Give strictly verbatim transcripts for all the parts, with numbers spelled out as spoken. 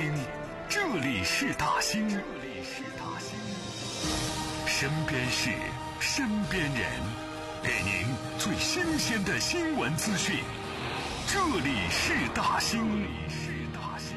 听，这里是大兴，这里是大兴，身边事，身边人，给您最新鲜的新闻资讯。这里是大兴，这里是大兴。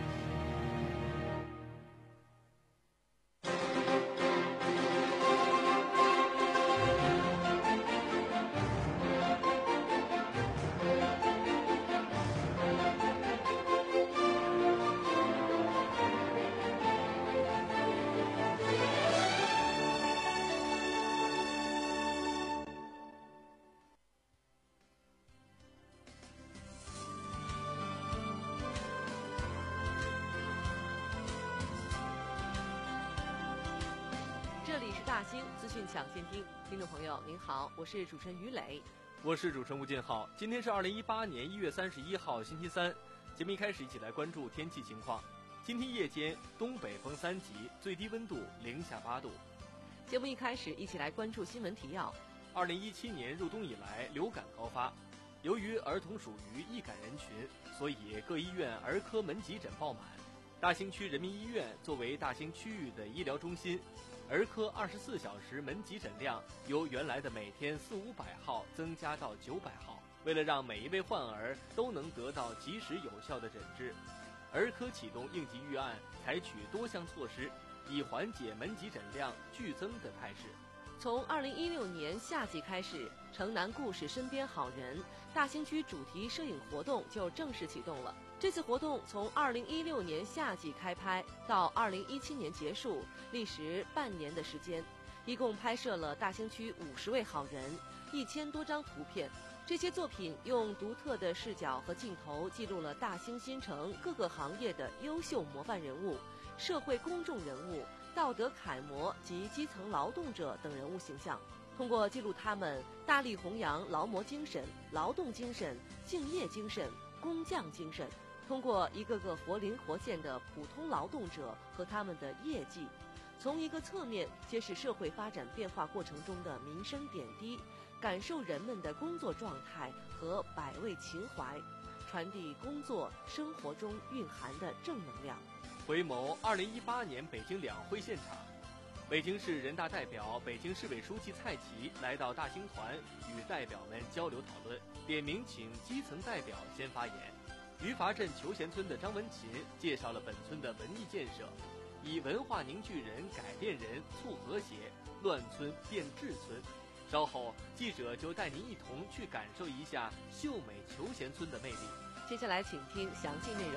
这里是大兴资讯抢先听，听众朋友您好，我是主持人于磊， 我是主持人吴建浩。今天是二零一八年一月三十一号星期三，节目一开始一起来关注天气情况。今天夜间东北风三级，最低温度零下八度。 节目一开始一起来关注新闻提要。 二零一七年入冬以来流感高发，由于儿童属于易感人群，所以各医院儿科门急诊爆满。大兴区人民医院作为大兴区域的医疗中心，儿科二十四小时门急诊量由原来的每天四五百号增加到九百号。为了让每一位患儿都能得到及时有效的诊治，儿科启动应急预案，采取多项措施，以缓解门急诊量剧增的态势。 从二零一六年夏季开始，城南故事身边好人大兴区主题摄影活动就正式启动了。这次活动从二零一六年夏季开拍到二零一七年结束，历时半年的时间，一共拍摄了大兴区五十位好人，一千多张图片。这些作品用独特的视角和镜头记录了大兴新城各个行业的优秀模范人物、社会公众人物、道德楷模及基层劳动者等人物形象。通过记录他们大力弘扬劳模精神、劳动精神、敬业精神、工匠精神，通过一个个活灵活现的普通劳动者和他们的业绩，从一个侧面揭示社会发展变化过程中的民生点滴，感受人们的工作状态和百味情怀，传递工作生活中蕴含的正能量。 回眸二零一八年北京两会现场，北京市人大代表、北京市委书记蔡奇来到大兴团与代表们交流讨论，点名请基层代表先发言。余华镇求贤村的张文琴介绍了本村的文艺建设，以文化凝聚人、改变人、促和谐，乱村变治村。稍后记者就带您一同去感受一下秀美求贤村的魅力。 接下来请听详细内容。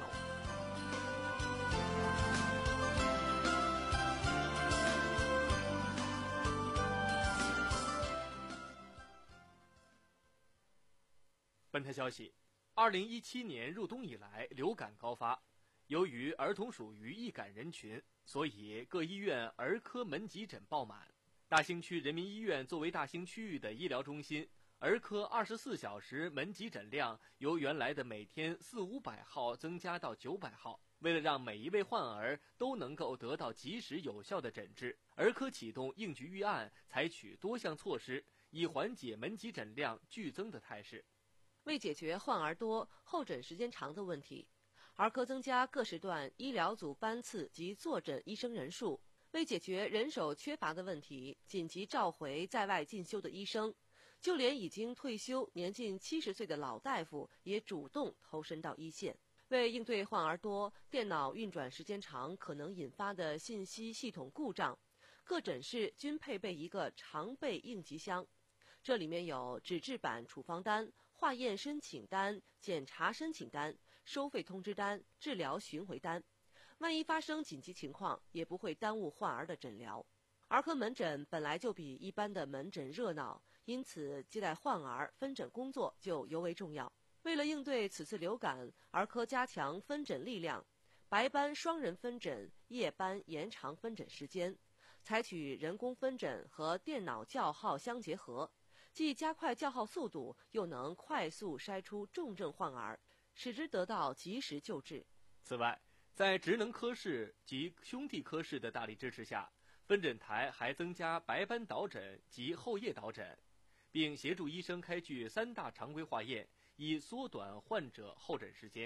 本台消息，二零一七年入冬以来流感高发，由于儿童属于易感人群，所以各医院儿科门急诊爆满。大兴区人民医院作为大兴区域的医疗中心，儿科二十四小时门急诊量由原来的每天四五百号增加到九百号。为了让每一位患儿都能够得到及时有效的诊治，儿科启动应急预案，采取多项措施，以缓解门急诊量剧增的态势。 为解决患儿多、候诊时间长的问题，儿科增加各时段医疗组班次及坐诊医生人数。为解决人手缺乏的问题，紧急召回在外进修的医生，就连已经退休、年近七十岁的老大夫也主动投身到一线。为应对患儿多、电脑运转时间长可能引发的信息系统故障，各诊室均配备一个常备应急箱，这里面有纸质版处方单、化验申请单、检查申请单、收费通知单、治疗巡回单。万一发生紧急情况，也不会耽误患儿的诊疗。儿科门诊本来就比一般的门诊热闹，因此接待患儿分诊工作就尤为重要。为了应对此次流感，儿科加强分诊力量，白班双人分诊，夜班延长分诊时间，采取人工分诊和电脑叫号相结合，既加快叫号速度，又能快速筛出重症患儿，使之得到及时救治。 此外，在职能科室及兄弟科室的大力支持下，分诊台还增加白班导诊及后夜导诊，并协助医生开具三大常规化验，以缩短患者候诊时间。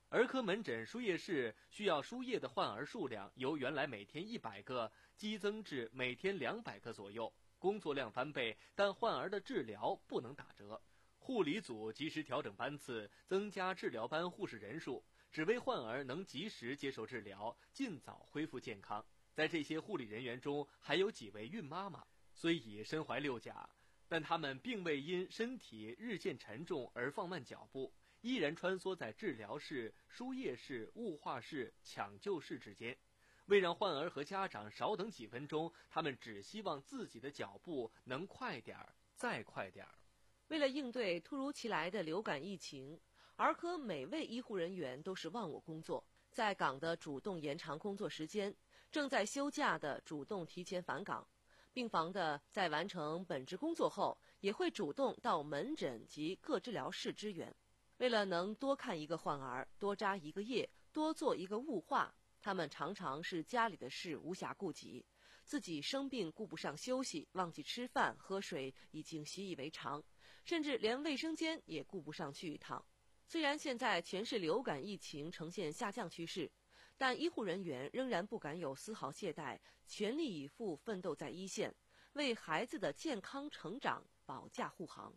儿科门诊输液室需要输液的患儿数量由原来每天一百个激增至每天两百个左右，工作量翻倍，但患儿的治疗不能打折。护理组及时调整班次，增加治疗班护士人数，只为患儿能及时接受治疗，尽早恢复健康。在这些护理人员中，还有几位孕妈妈，虽已身怀六甲，但她们并未因身体日渐沉重而放慢脚步，依然穿梭在治疗室、输液室、雾化室、抢救室之间。为让患儿和家长少等几分钟，他们只希望自己的脚步能快点儿，再快点儿。 为了应对突如其来的流感疫情，儿科每位医护人员都是忘我工作，在岗的主动延长工作时间，正在休假的主动提前返岗，病房的在完成本职工作后，也会主动到门诊及各治疗室支援。为了能多看一个患儿，多扎一个液，多做一个雾化，他们常常是家里的事无暇顾及，自己生病顾不上休息，忘记吃饭喝水已经习以为常，甚至连卫生间也顾不上去一趟。虽然现在全市流感疫情呈现下降趋势，但医护人员仍然不敢有丝毫懈怠，全力以赴奋斗在一线，为孩子的健康成长保驾护航。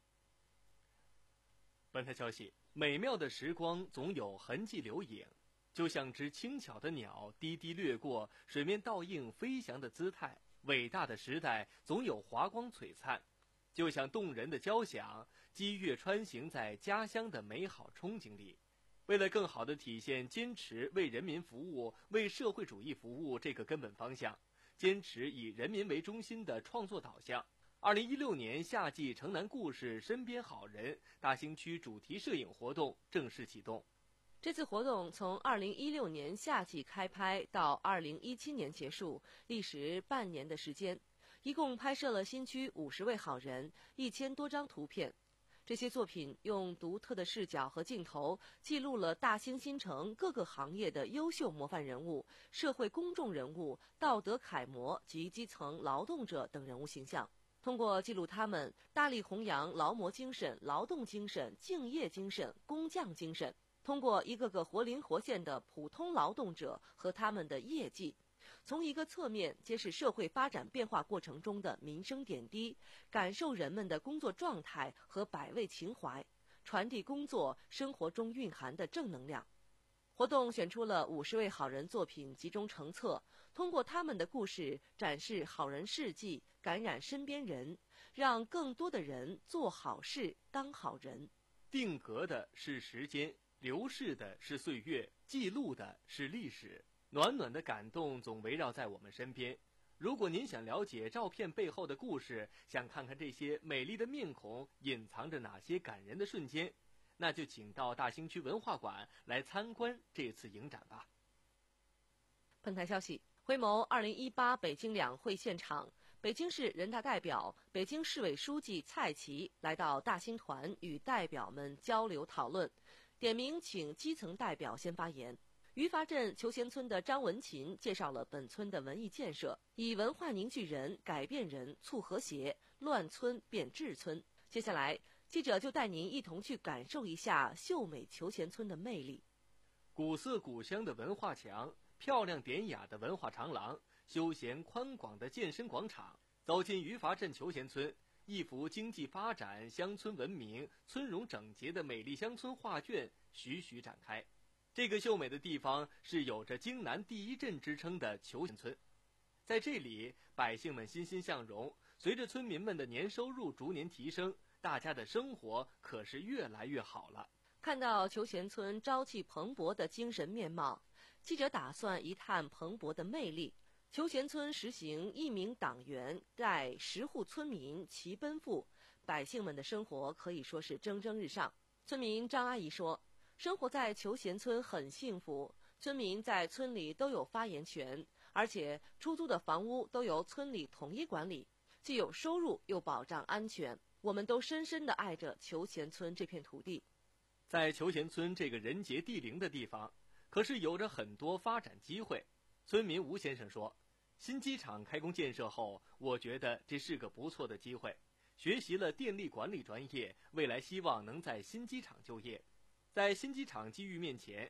本台消息，美妙的时光总有痕迹留影，就像只轻巧的鸟低低掠过，水面倒映飞翔的姿态；伟大的时代总有华光璀璨，就像动人的交响，激越穿行在家乡的美好憧憬里。为了更好地体现坚持为人民服务、为社会主义服务这个根本方向，坚持以人民为中心的创作导向，二零一六年夏季城南故事身边好人大兴区主题摄影活动正式启动。 这次活动从二零一六年夏季开拍到二零一七年结束，历时半年的时间，一共拍摄了新区五十位好人，一千多张图片。这些作品用独特的视角和镜头，记录了大兴新城各个行业的优秀模范人物、社会公众人物、道德楷模及基层劳动者等人物形象。通过记录他们，大力弘扬劳模精神、劳动精神、敬业精神、工匠精神，通过一个个活灵活现的普通劳动者和他们的业绩，从一个侧面揭示社会发展变化过程中的民生点滴，感受人们的工作状态和百味情怀，传递工作生活中蕴含的正能量。活动选出了五十位好人作品集中成册，通过他们的故事展示好人事迹，感染身边人，让更多的人做好事当好人。 定格的是时间，流逝的是岁月，记录的是历史。暖暖的感动总围绕在我们身边。如果您想了解照片背后的故事，想看看这些美丽的面孔隐藏着哪些感人的瞬间，那就请到大兴区文化馆来参观这次影展吧。 本台消息，回眸二零一八北京两会现场，北京市人大代表、北京市委书记蔡奇来到大兴团与代表们交流讨论，点名请基层代表先发言。余发镇求贤村的张文琴介绍了本村的文艺建设，以文化凝聚人、改变人、促和谐，乱村变治村。接下来，记者就带您一同去感受一下秀美求贤村的魅力。 古色古香的文化墙，漂亮典雅的文化长廊，休闲宽广的健身广场。走进余发镇求贤村，一幅经济发展、乡村文明、村容整洁的美丽乡村画卷徐徐展开。这个秀美的地方是有着京南第一镇之称的求贤村，在这里，百姓们欣欣向荣，随着村民们的年收入逐年提升，大家的生活可是越来越好了。 看到求贤村朝气蓬勃的精神面貌，记者打算一探蓬勃的魅力。求贤村实行一名党员带十户村民齐奔赴，百姓们的生活可以说是蒸蒸日上。村民张阿姨说，生活在求贤村很幸福，村民在村里都有发言权，而且出租的房屋都由村里统一管理，既有收入又保障安全。我们都深深地爱着求贤村这片土地。 在求贤村这个人杰地灵的地方，可是有着很多发展机会。村民吴先生说，新机场开工建设后，我觉得这是个不错的机会，学习了电力管理专业，未来希望能在新机场就业。在新机场机遇面前，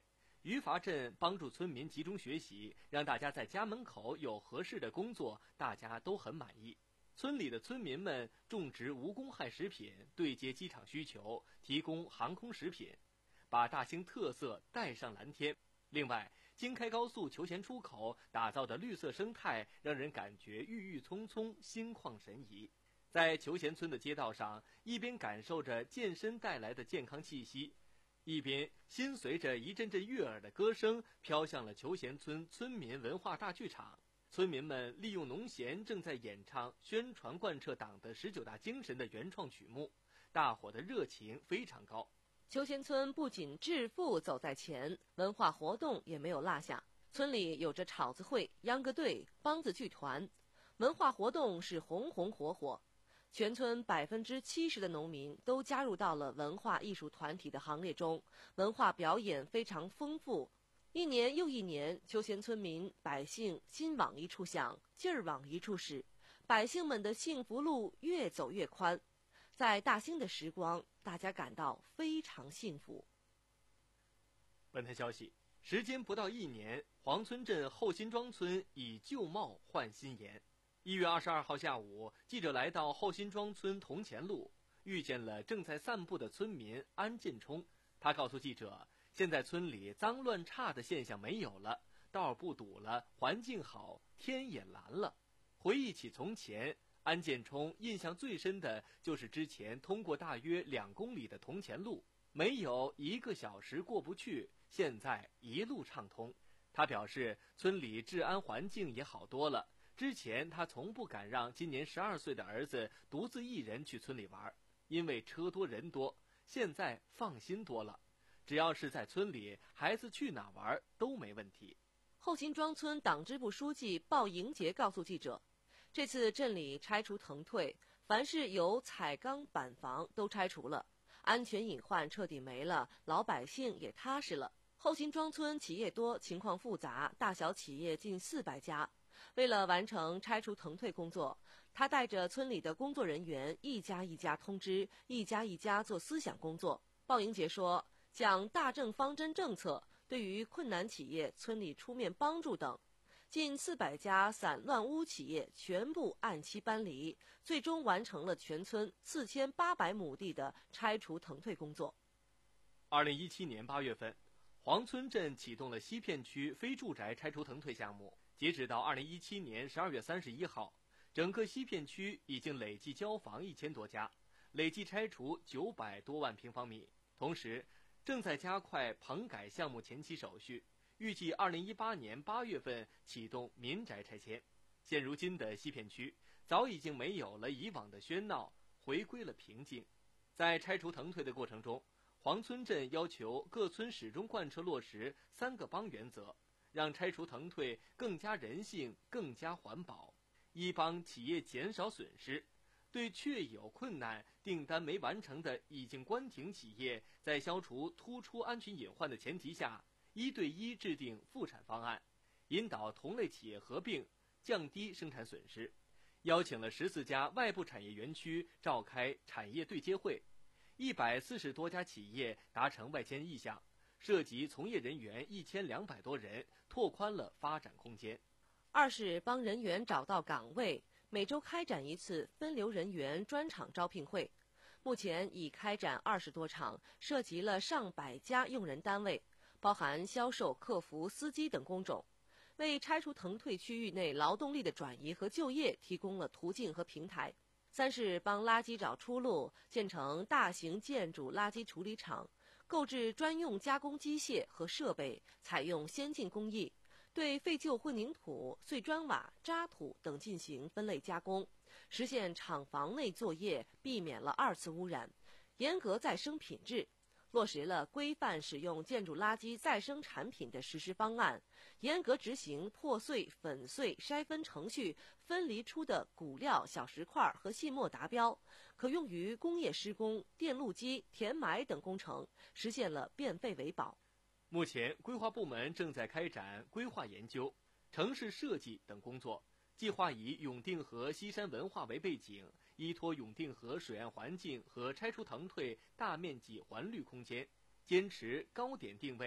余阀镇帮助村民集中学习，让大家在家门口有合适的工作，大家都很满意。村里的村民们种植无公害食品，对接机场需求，提供航空食品，把大兴特色带上蓝天。另外，京开高速求贤出口打造的绿色生态，让人感觉郁郁葱葱，心旷神怡。在求贤村的街道上，一边感受着健身带来的健康气息，一边心随着一阵阵悦耳的歌声飘向了求贤村村民文化大剧场。村民们利用农闲正在演唱宣传贯彻党的十九大精神的原创曲目，大伙的热情非常高。 求贤村不仅致富走在前，文化活动也没有落下。村里有着草字会、秧歌队、梆子剧团，文化活动是红红火火。全村百分之七十的农民都加入到了文化艺术团体的行列中，文化表演非常丰富。一年又一年，求贤村民百姓心往一处想，劲儿往一处使，百姓们的幸福路越走越宽。在大兴的时光，大家感到非常幸福。 本台消息，时间不到一年，黄村镇后辛庄村以旧貌换新颜。一月二十二号下午，记者来到后辛庄村铜钱路，遇见了正在散步的村民安建冲。他告诉记者，现在村里脏乱差的现象没有了，道不堵了，环境好，天也蓝了。回忆起从前，安建冲印象最深的就是之前通过大约两公里的铜钱路，没有一个小时过不去，现在一路畅通。他表示，村里治安环境也好多了。之前他从不敢让今年十二岁的儿子独自一人去村里玩，因为车多人多。现在放心多了，只要是在村里，孩子去哪玩都没问题。 后辛庄村党支部书记鲍迎杰告诉记者，这次镇里拆除腾退，凡是有彩钢板房都拆除了，安全隐患彻底没了，老百姓也踏实了。后辛庄村企业多，情况复杂，大小企业近四百家。为了完成拆除腾退工作，他带着村里的工作人员一家一家通知，一家一家做思想工作。鲍迎杰说，讲大政方针政策，对于困难企业，村里出面帮助等。近四百家散乱屋企业全部按期搬离，最终完成了全村四千八百亩地的拆除腾退工作。 二零一七年八月份，黄村镇启动了西片区非住宅拆除腾退项目。截止到二零一七年十二月三十一号，整个西片区已经累计交房一千多家，累计拆除九百多万平方米。同时，正在加快棚改项目前期手续，预计二零一八年八月份启动民宅拆迁。现如今的西片区早已经没有了以往的喧闹，回归了平静。在拆除腾退的过程中，黄村镇要求各村始终贯彻落实三个帮原则，让拆除腾退更加人性、更加环保，一帮企业减少损失。对确有困难、订单没完成的已经关停企业，在消除突出安全隐患的前提下，一对一制定复产方案，引导同类企业合并，降低生产损失。邀请了十四家外部产业园区召开产业对接会，一百四十多家企业达成外迁意向，涉及从业人员一千两百多人，拓宽了发展空间。 二是帮人员找到岗位，每周开展一次分流人员专场招聘会。目前已开展二十多场，涉及了上百家用人单位，包含销售、客服、司机等工种，为拆除腾退区域内劳动力的转移和就业提供了途径和平台。三是帮垃圾找出路，建成大型建筑垃圾处理厂，购置专用加工机械和设备，采用先进工艺，对废旧混凝土、碎砖瓦、渣土等进行分类加工，实现厂房内作业，避免了二次污染，严格再生品质，落实了规范使用建筑垃圾再生产品的实施方案，严格执行破碎、粉碎、筛分程序，分离出的骨料、小石块和细末达标，可用于工业施工、电路机、填埋等工程，实现了变废为宝。 目前，规划部门正在开展规划研究、城市设计等工作，计划以永定河西山文化为背景，依托永定河水岸环境和拆除腾退大面积环绿空间，坚持高点定位，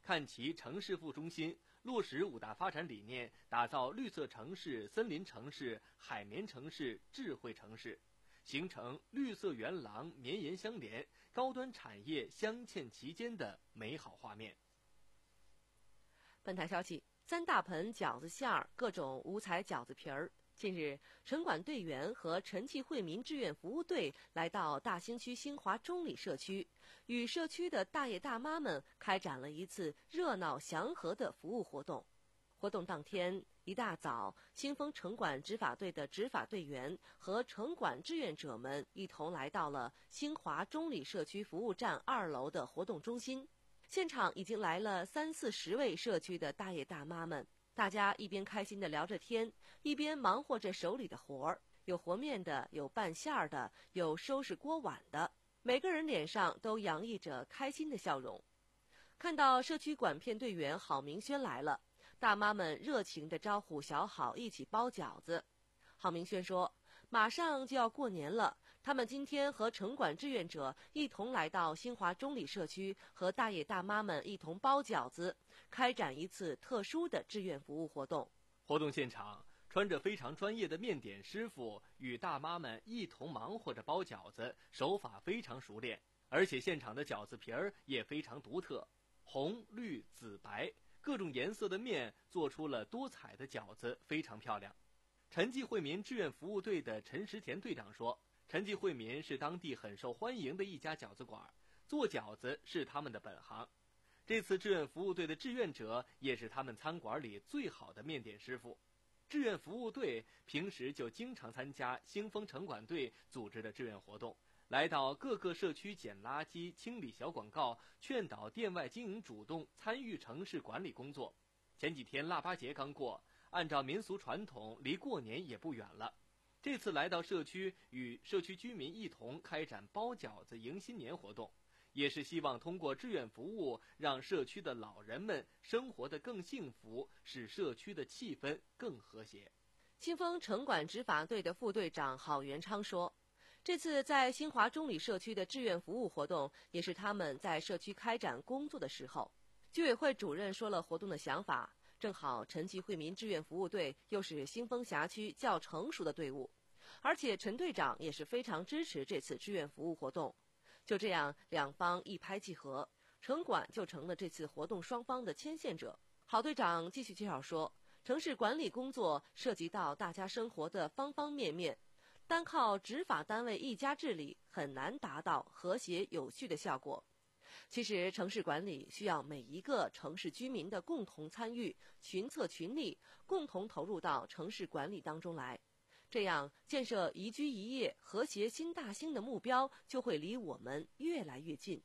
看齐城市副中心，落实五大发展理念，打造绿色城市、森林城市、海绵城市、智慧城市，形成绿色园廊绵延相连、高端产业镶嵌其间的美好画面。 本台消息，三大盆饺子馅儿，各种五彩饺子皮儿。近日，城管队员和陈济惠民志愿服务队来到大兴区兴华中里社区，与社区的大爷大妈们开展了一次热闹祥和的服务活动。活动当天一大早，新丰城管执法队的执法队员和城管志愿者们一同来到了兴华中里社区服务站二楼的活动中心。现场已经来了三四十位社区的大爷大妈们，大家一边开心地聊着天，一边忙活着手里的活儿，有和面的，有拌馅儿的，有收拾锅碗的，每个人脸上都洋溢着开心的笑容。看到社区管片队员郝明轩来了，大妈们热情地招呼小郝一起包饺子。郝明轩说，马上就要过年了，他们今天和城管志愿者一同来到兴华中里社区，和大爷大妈们一同包饺子，开展一次特殊的志愿服务活动。 活动现场，穿着非常专业的面点师傅与大妈们一同忙活着包饺子，手法非常熟练，而且现场的饺子皮儿也非常独特，红、绿、紫、白各种颜色的面做出了多彩的饺子，非常漂亮。陈济惠民志愿服务队的陈石田队长说，陈济惠民是当地很受欢迎的一家饺子馆，做饺子是他们的本行。这次志愿服务队的志愿者也是他们餐馆里最好的面点师傅。志愿服务队平时就经常参加兴丰城管队组织的志愿活动，来到各个社区捡垃圾、清理小广告，劝导店外经营主动参与城市管理工作。前几天腊八节刚过，按照民俗传统，离过年也不远了。这次来到社区，与社区居民一同开展包饺子迎新年活动，也是希望通过志愿服务，让社区的老人们生活得更幸福，使社区的气氛更和谐。 新丰城管执法队的副队长郝元昌说，这次在兴华中里社区的志愿服务活动，也是他们在社区开展工作的时候。居委会主任说了活动的想法，正好陈济惠民志愿服务队又是兴丰辖区较成熟的队伍，而且陈队长也是非常支持这次志愿服务活动。就这样，两方一拍即合，城管就成了这次活动双方的牵线者。郝队长继续介绍说，城市管理工作涉及到大家生活的方方面面，单靠执法单位一家治理很难达到和谐有序的效果。其实城市管理需要每一个城市居民的共同参与，群策群力，共同投入到城市管理当中来，这样建设宜居宜业和谐新大兴的目标就会离我们越来越近。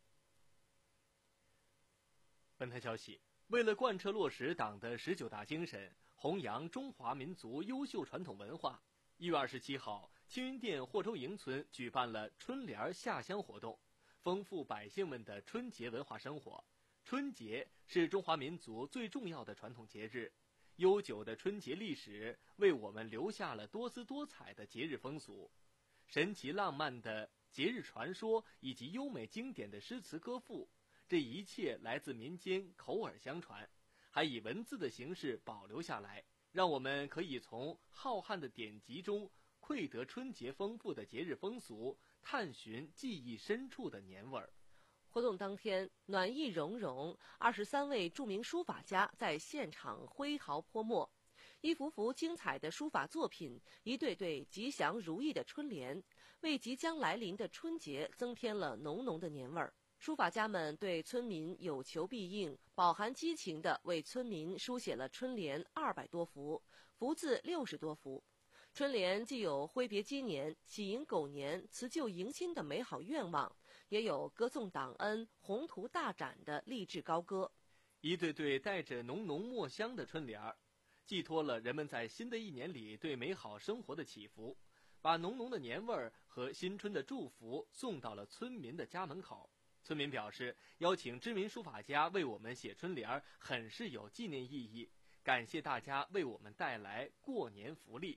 本台消息，为了贯彻落实党的十九大精神，弘扬中华民族优秀传统文化，一月二十七号，青云店霍州营村举办了春联下乡活动，丰富百姓们的春节文化生活。春节是中华民族最重要的传统节日，悠久的春节历史为我们留下了多姿多彩的节日风俗，神奇浪漫的节日传说以及优美经典的诗词歌赋，这一切来自民间口耳相传，还以文字的形式保留下来，让我们可以从浩瀚的典籍中窥得春节丰富的节日风俗，探寻记忆深处的年味儿。 活动当天，暖意融融，二十三位著名书法家在现场挥毫泼墨，一幅幅精彩的书法作品，一对对吉祥如意的春联，为即将来临的春节增添了浓浓的年味儿。书法家们对村民有求必应，饱含激情地为村民书写了春联二百多幅，福字六十多幅。春联既有挥别鸡年、喜迎狗年、辞旧迎新的美好愿望，也有歌颂党恩、宏图大展的励志高歌。 一对对带着浓浓墨香的春联儿，寄托了人们在新的一年里对美好生活的祈福，把浓浓的年味儿和新春的祝福送到了村民的家门口。村民表示，邀请知名书法家为我们写春联儿，很是有纪念意义，感谢大家为我们带来过年福利。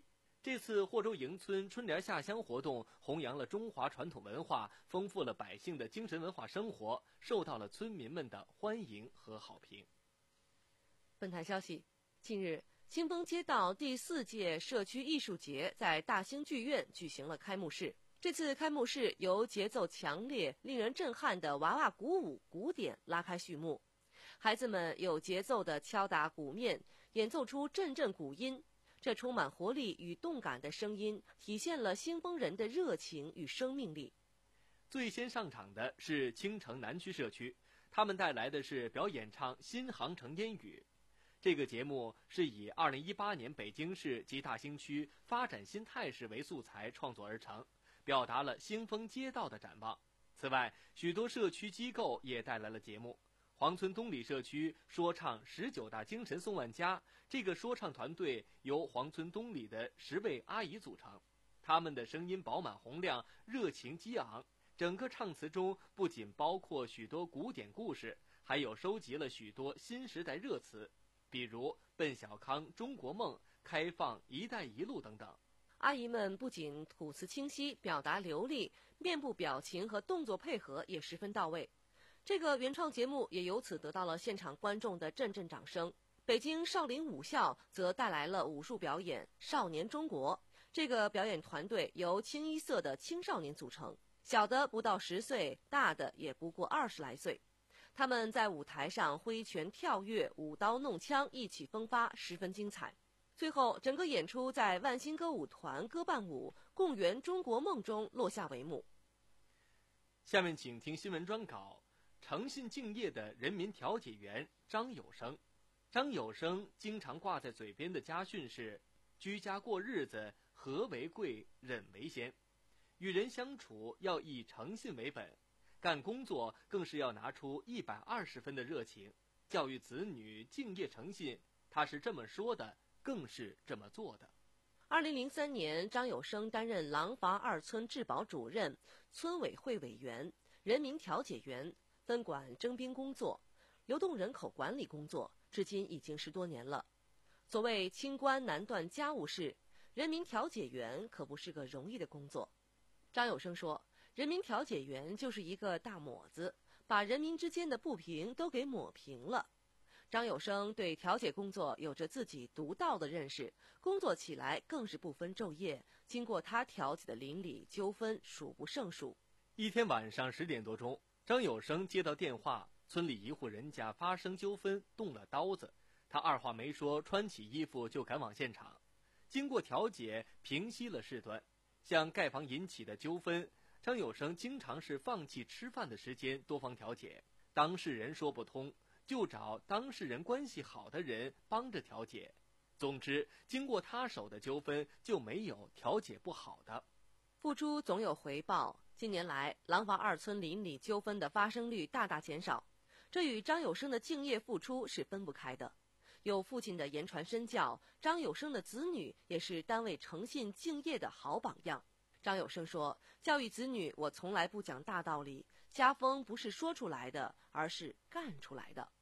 这次霍州迎村春联下乡活动弘扬了中华传统文化，丰富了百姓的精神文化生活，受到了村民们的欢迎和好评。 本台消息，近日新丰街道第四届社区艺术节在大兴剧院举行了开幕式。这次开幕式由节奏强烈、令人震撼的娃娃鼓舞鼓点拉开序幕，孩子们有节奏地敲打鼓面，演奏出阵阵鼓音。这充满活力与动感的声音，体现了新丰人的热情与生命力。 最先上场的是青城南区社区，他们带来的是表演唱《新航城烟雨》。这个节目是以二零一八年北京市及大兴区发展新态势为素材创作而成，表达了新丰街道的展望。此外，许多社区机构也带来了节目。黄村东里社区说唱十九大精神颂万家，这个说唱团队由黄村东里的十位阿姨组成，她们的声音饱满洪亮，热情激昂。整个唱词中不仅包括许多古典故事，还有收集了许多新时代热词，比如奔小康、中国梦、开放、一带一路等等。 阿姨们不仅吐词清晰，表达流利，面部表情和动作配合也十分到位。这个原创节目也由此得到了现场观众的阵阵掌声。北京少林武校则带来了武术表演《少年中国》，这个表演团队由清一色的青少年组成，小的不到十岁，大的也不过二十来岁。他们在舞台上挥拳跳跃，舞刀弄枪，意气风发，十分精彩。最后，整个演出在万新歌舞团歌伴舞《共圆中国梦》中落下帷幕。 下面请听新闻专稿。诚信敬业的人民调解员张有生。张有生经常挂在嘴边的家训是：居家过日子，和为贵，忍为先。与人相处要以诚信为本，干工作更是要拿出一百二十分的热情。教育子女敬业诚信，他是这么说的，更是这么做的。 二零零三年，张有生担任廊坊二村治保主任、村委会委员、人民调解员，分管征兵工作、流动人口管理工作，至今已经十多年了。所谓清官难断家务事，人民调解员可不是个容易的工作。张有生说，人民调解员就是一个大抹子，把人民之间的不平都给抹平了。张有生对调解工作有着自己独到的认识，工作起来更是不分昼夜，经过他调解的邻里纠纷数不胜数。 一天晚上十点多钟，张有生接到电话，村里一户人家发生纠纷，动了刀子。他二话没说，穿起衣服就赶往现场。经过调解，平息了事端。像盖房引起的纠纷，张有生经常是放弃吃饭的时间多方调解。当事人说不通，就找当事人关系好的人帮着调解。总之，经过他手的纠纷就没有调解不好的。 付出总有回报。近年来，廊坊二村邻里纠纷的发生率大大减少，这与张有生的敬业付出是分不开的。有父亲的言传身教，张有生的子女也是单位诚信敬业的好榜样。张有生说，教育子女，我从来不讲大道理，家风不是说出来的，而是干出来的。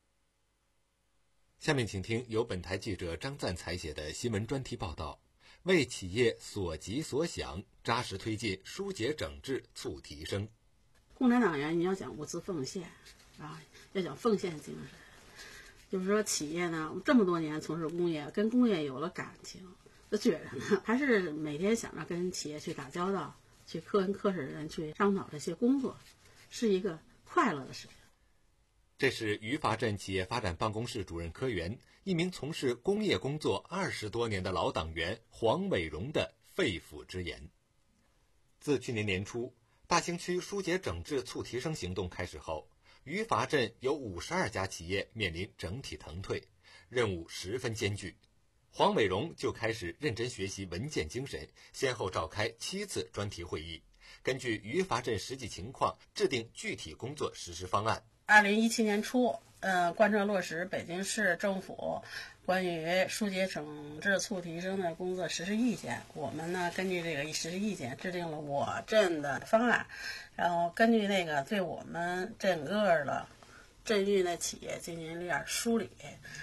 下面请听由本台记者张赞采写的新闻专题报道，为企业所急所想，扎实推进疏解整治促提升。 共产党员你要讲无私奉献啊，要讲奉献精神。就是说企业呢，这么多年从事工业，跟工业有了感情，就觉着呢，还是每天想着跟企业去打交道，去跟科室人去商讨这些工作，是一个快乐的事情。 这是余发镇企业发展办公室主任科员，一名从事工业工作二十多年的老党员黄伟荣的肺腑之言。自去年年初，大兴区疏解整治促提升行动开始后，余发镇有五十二家企业面临整体腾退，任务十分艰巨。黄伟荣就开始认真学习文件精神，先后召开七次专题会议，根据余发镇实际情况制定具体工作实施方案。 二零一七年初，呃，贯彻落实北京市政府关于疏解整治促提升的工作实施意见，我们呢根据这个实施意见制定了我镇的方案，然后根据那个对我们整个的镇域的企业进行了点梳理，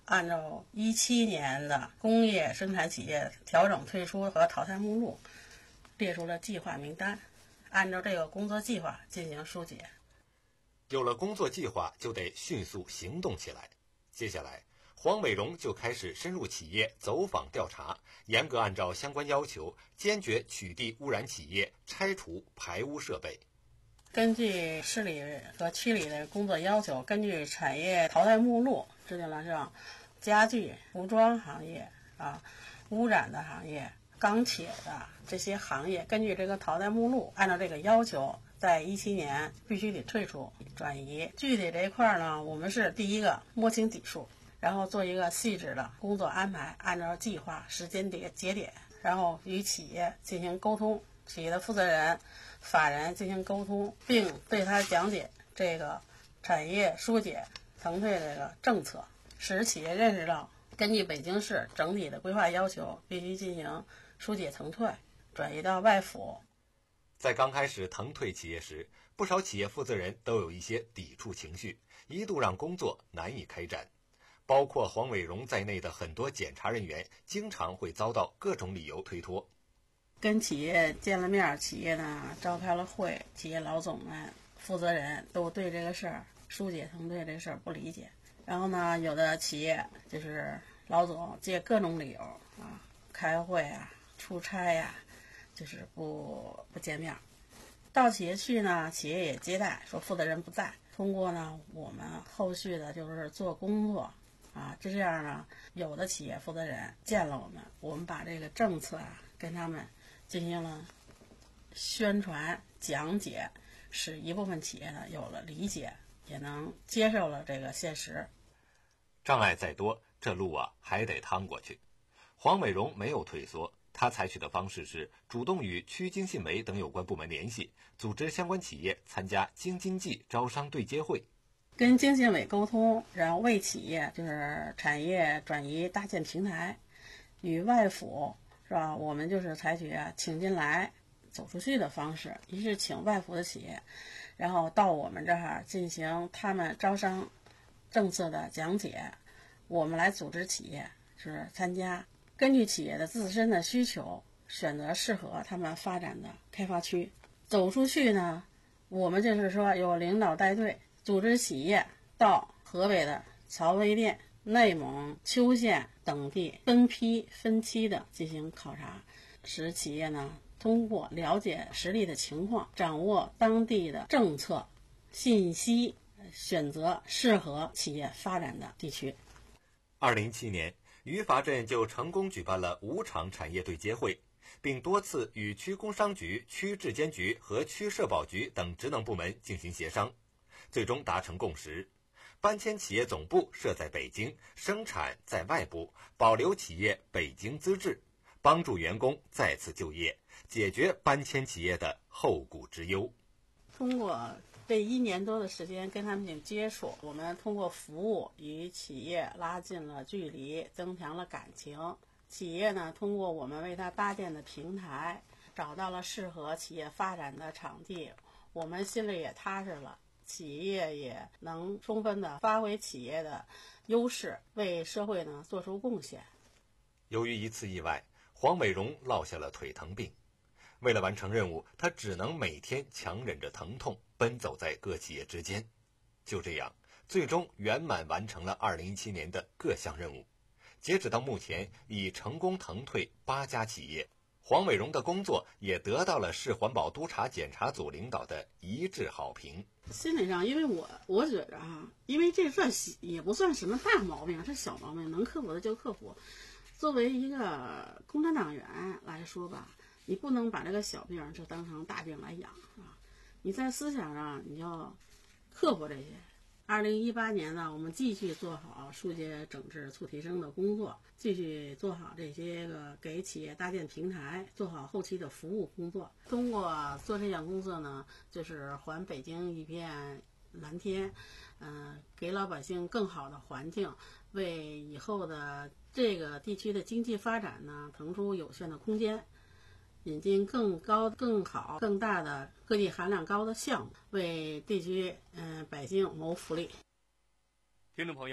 按照一七年的工业生产企业调整退出和淘汰目录，列出了计划名单，按照这个工作计划进行疏解。 有了工作计划，就得迅速行动起来。接下来，黄伟荣就开始深入企业走访调查，严格按照相关要求，坚决取缔污染企业，拆除排污设备。 根据市里和区里的工作要求，根据产业淘汰目录制定了像家具、服装行业啊、污染的行业、钢铁的这些行业，根据这个淘汰目录，按照这个要求，在一七年必须得退出转移。具体这一块呢，我们是第一个摸清底数，然后做一个细致的工作安排，按照计划时间点节点，然后与企业进行沟通，企业的负责人、法人进行沟通，并对他讲解这个产业疏解腾退这个政策，使企业认识到根据北京市整体的规划要求，必须进行疏解腾退，转移到外府。 在刚开始腾退企业时，不少企业负责人都有一些抵触情绪，一度让工作难以开展。包括黄伟荣在内的很多检查人员经常会遭到各种理由推脱。 跟企业见了面，企业呢召开了会，企业老总们、负责人都对这个事儿疏解腾退这事儿不理解。然后呢，有的企业就是老总借各种理由啊，开会啊、出差呀、啊，就是不不见面。到企业去呢，企业也接待，说负责人不在。通过呢，我们后续的就是做工作啊，就这样呢，有的企业负责人见了我们，我们把这个政策啊跟他们进行了宣传讲解，使一部分企业呢有了理解，也能接受了这个现实。 障碍再多，这路啊还得趟过去。黄伟荣没有退缩，他采取的方式是主动与区经信委等有关部门联系，组织相关企业参加京津冀招商对接会， 跟经信委沟通，然后为企业就是产业转移搭建平台，与外府是吧？我们就是采取啊请进来、走出去的方式，一是请外府的企业，然后到我们这儿进行他们招商政策的讲解，我们来组织企业是参加，根据企业的自身的需求，选择适合他们发展的开发区。走出去呢，我们就是说有领导带队，组织企业到河北的曹魏店、内蒙邱县等地分批分期的进行考察，使企业呢通过了解实地的情况，掌握当地的政策信息，选择适合企业发展的地区。 二零一七年，于法镇就成功举办了五场产业对接会，并多次与区工商局、区质监局和区社保局等职能部门进行协商，最终达成共识。搬迁企业总部设在北京，生产在外部，保留企业北京资质，帮助员工再次就业，解决搬迁企业的后顾之忧。 通过这一年多的时间跟他们进行接触，我们通过服务与企业拉近了距离，增强了感情。企业呢，通过我们为他搭建的平台，找到了适合企业发展的场地，我们心里也踏实了，企业也能充分的发挥企业的优势，为社会呢做出贡献。 由于一次意外，黄伟荣落下了腿疼病。为了完成任务，他只能每天强忍着疼痛奔走在各企业之间。就这样，最终圆满完成了二零一七年的各项任务。截止到目前，已成功腾退八家企业。黄伟荣的工作也得到了市环保督察检查组领导的一致好评。 心理上，因为我我觉着啊，因为这算也不算什么大毛病，是小毛病，能克服的就克服。作为一个共产党员来说吧，你不能把这个小病就当成大病来养啊！你在思想上你要克服这些。二零一八年呢，我们继续做好疏解整治促提升的工作，继续做好这些个给企业搭建平台，做好后期的服务工作。通过做这项工作呢，就是还北京一片蓝天，嗯、呃，给老百姓更好的环境，为以后的这个地区的经济发展呢腾出有限的空间。引进更高、更好、更大的科技含量高的项目，为地区嗯、呃、百姓谋福利。 听众朋友，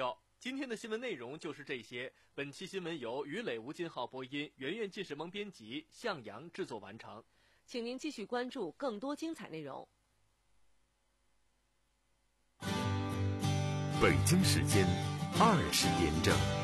今天的新闻内容就是这些。本期新闻由于磊、吴金浩播音，圆圆、纪时萌编辑，向阳制作完成。 请您继续关注更多精彩内容。 北京时间二十点整。